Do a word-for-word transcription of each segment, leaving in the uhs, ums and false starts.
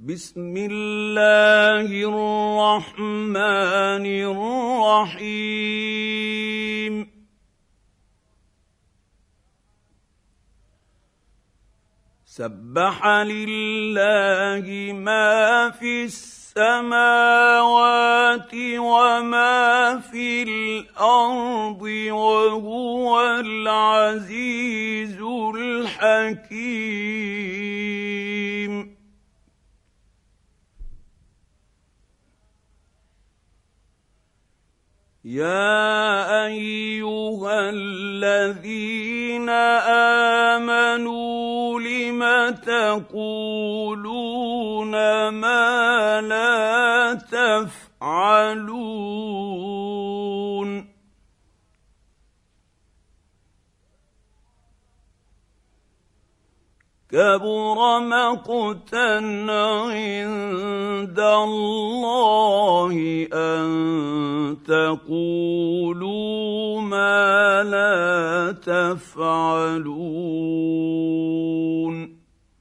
بسم الله الرحمن الرحيم سبح لله ما في السماوات وما في الأرض وهو العزيز الحكيم يا أيها الذين آمنوا لم تقولون ما لا تفعلون كبر مقتا عند الله أن تقولوا ما لا تفعلون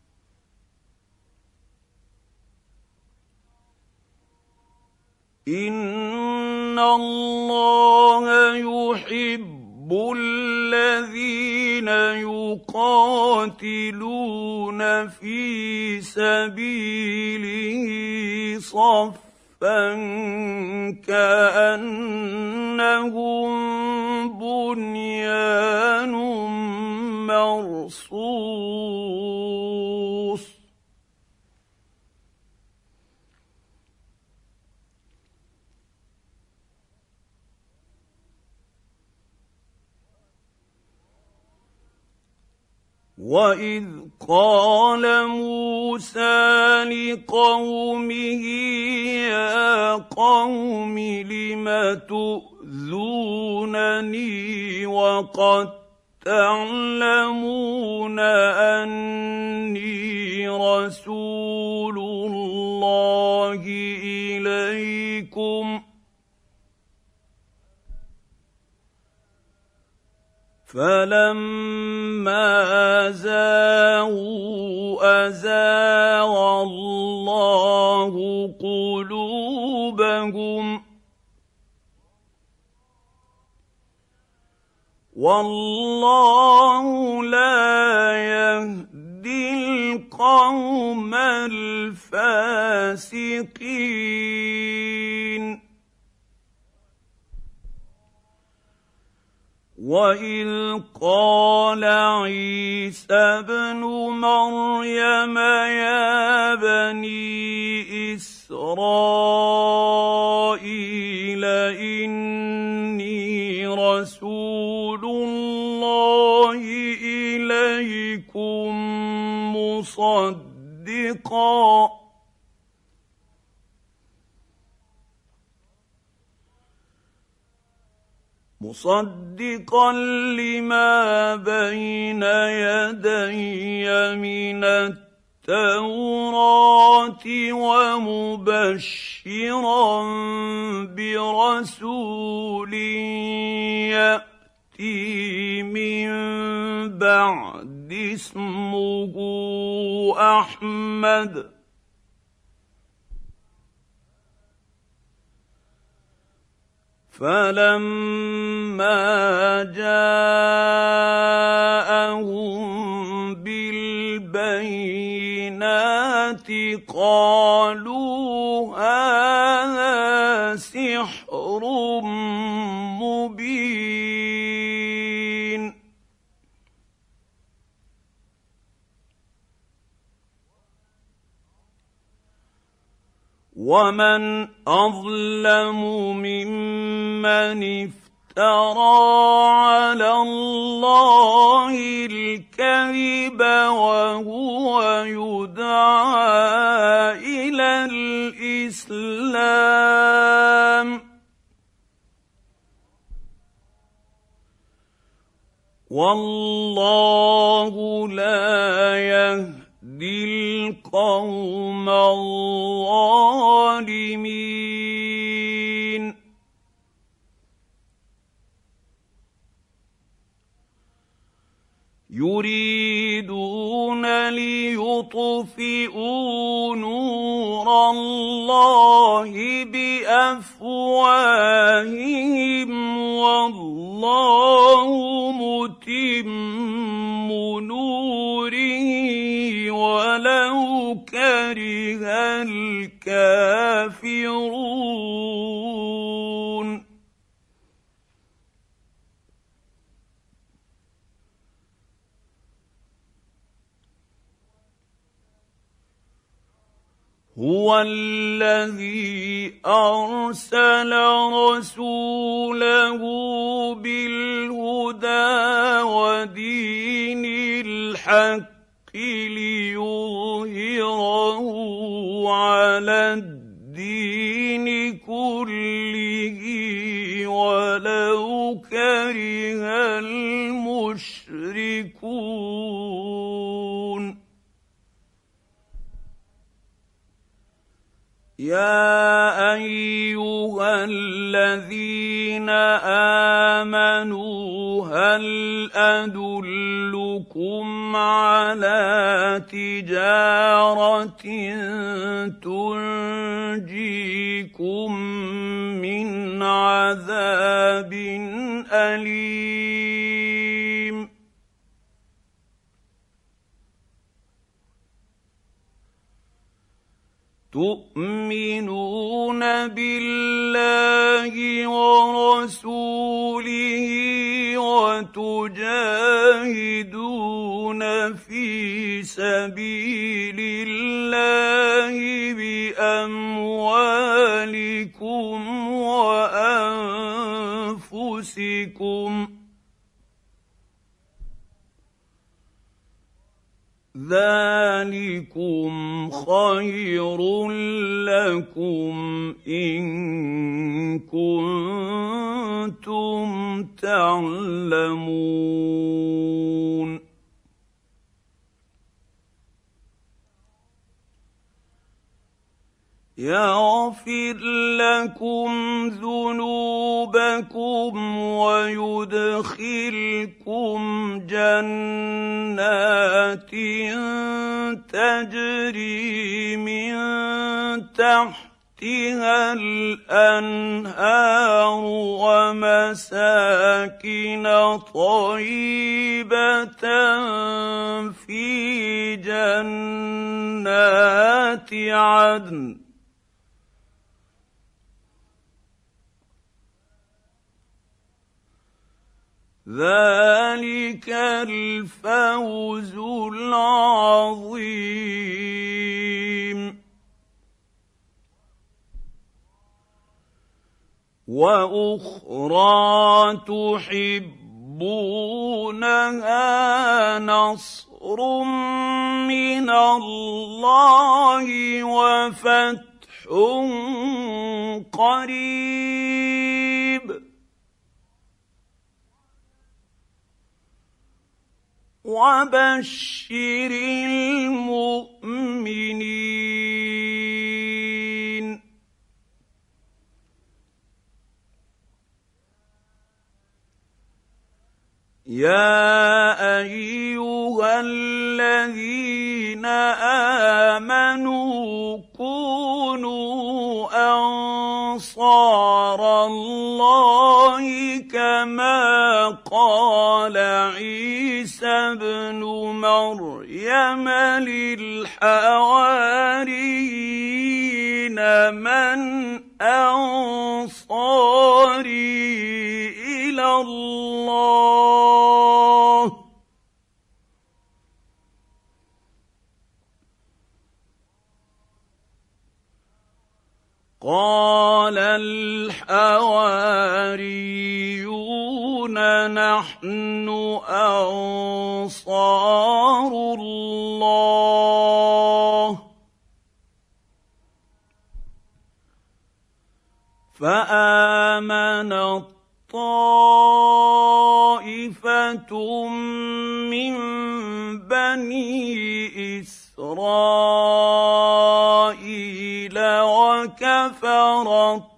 إن الله يحب الذين يقاتلون في سبيله صفا كأنهم بنيان مرصوص وَإِذْ قَالَ مُوسَىٰ لِقَوْمِهِ يَا قَوْمِ لِمَ تُؤْذُونَنِي وَقَدْ تَعْلَمُونَ أَنِّي رَسُولُ اللَّهِ إِلَيْكُمْ ۖ فَلَمَّا زَاغُوا أَزَاغَ اللَّهُ قُلُوبَهُمْ ۚ وَاللَّهُ لَا يَهْدِي الْقَوْمَ الْفَاسِقِينَ وَإِذْ قَالَ عِيسَى ابْنُ مَرْيَمَ يَا بَنِي إِسْرَائِيلَ إِنِّي رَسُولُ اللَّهِ إِلَيْكُم مُّصَدِّقًا مصدقا لما بين يدي من التوراة ومبشرا برسول يأتي من بعد اسمه أحمد فَلَمَّا جَاءَهُم بِالْبَيِّنَاتِ قَالُوا هَٰذَا سِحْرٌ مُّبِينٌ وَمَنْ أَظْلَمُ مِمَّنِ افْتَرَىٰ عَلَى اللَّهِ الْكَذِبَ وَهُوَ يُدْعَىٰ إِلَى الْإِسْلَامِ ۚ وَاللَّهُ لَا يَهْدِي الْقَوْمَ الظَّالِمِينَ يريدون ليطفئوا نور الله بافواههم والله متم نوره ولو كره الكافرون. هو الذي ارسل رسوله بالهدى ودين الحق ليظهره على الدين كله ولو كره المشركون. يا ايها الذين امنوا هل ادلكم على تجاره تنجيكم من عذاب اليم. تؤمنون بالله ورسوله وتجاهدون في سبيل الله باموالكم وانفسكم ذلكم خير لكم إن كنتم تعلمون. يغفر لكم ذنوبكم ويدخلكم جنات تجري من تحتها الأنهار ومساكن طيبة في جنات عدن ذلك الفوز العظيم. واخرى تحبونها نصر من الله وفتح قريب وبشر المؤمنين. يا ايها الذين امنوا كونوا انصار الله كما قال عيسى ابن مريم للحواريين من انصاري الى الله قال الحواريون نحن أنصار الله فآمنت طائفة من بني إسرائيل وكفرت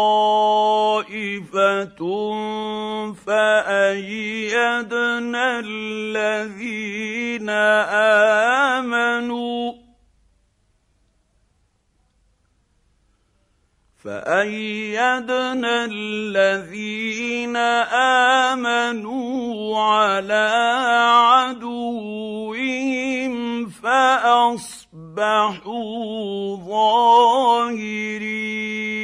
طائفة فأيدنا امنوا فايدنا الذين امنوا على عدوهم فاصبحوا ظاهرين.